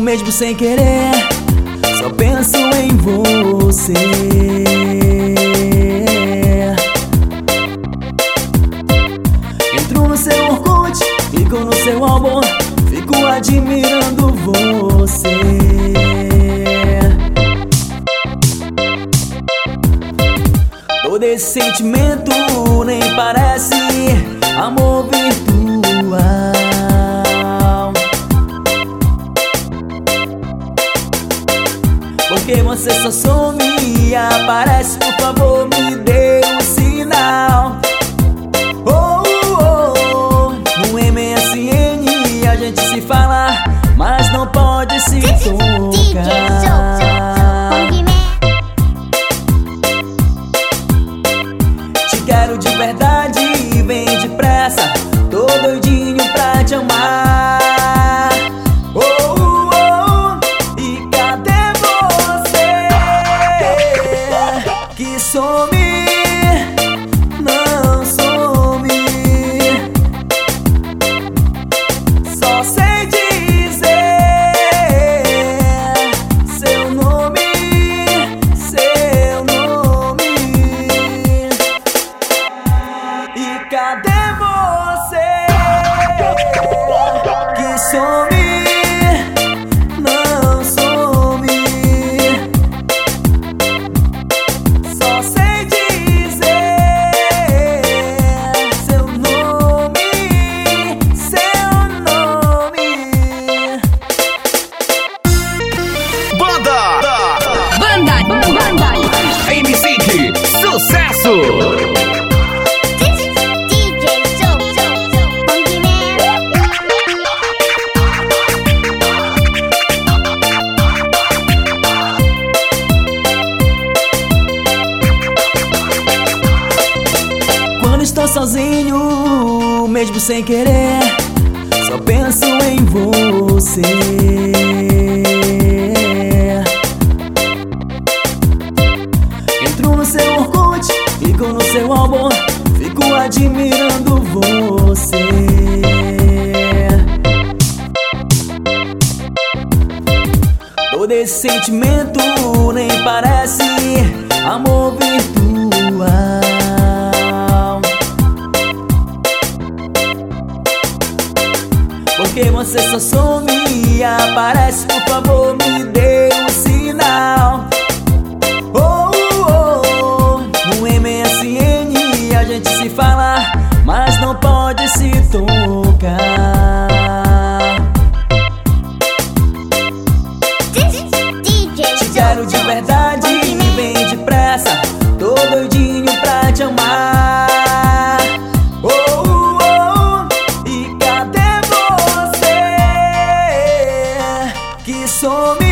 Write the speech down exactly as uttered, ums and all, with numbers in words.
mesmo sem querer, só penso em você. Entro no seu Orkut, fico no seu álbum, fico admirando você. Todo esse sentimento nem parece amor virtual, porque você só some e aparece. Por favor, me dê um sinal. Oh, oh, oh. No M S N a gente se fala, mas não pode se tocar. Te quero de verdade, vem depressa, tô doidinho pra te amar. Oh, oh, oh. E cadê você que some? Não some, só sei dizer seu nome, seu nome. E cadê você que some? Não some, só sei dizer seu nome, seu nome. Banda! Banda! Banda! M C Sucesso! Quando estou sozinho, mesmo sem querer, só penso em você. Entro no seu Orkut, fico no seu álbum, fico admirando você. Todo esse sentimento nem parece amor virtual, porque você só some e aparece. Por favor, me dê um sinal. Oh, oh, oh. No M S N a gente se fala, mas não pode se tocar. Te quero de verdade, vem depressa, tô doidinho pra te amar. Oh, oh, oh. E cadê você que some?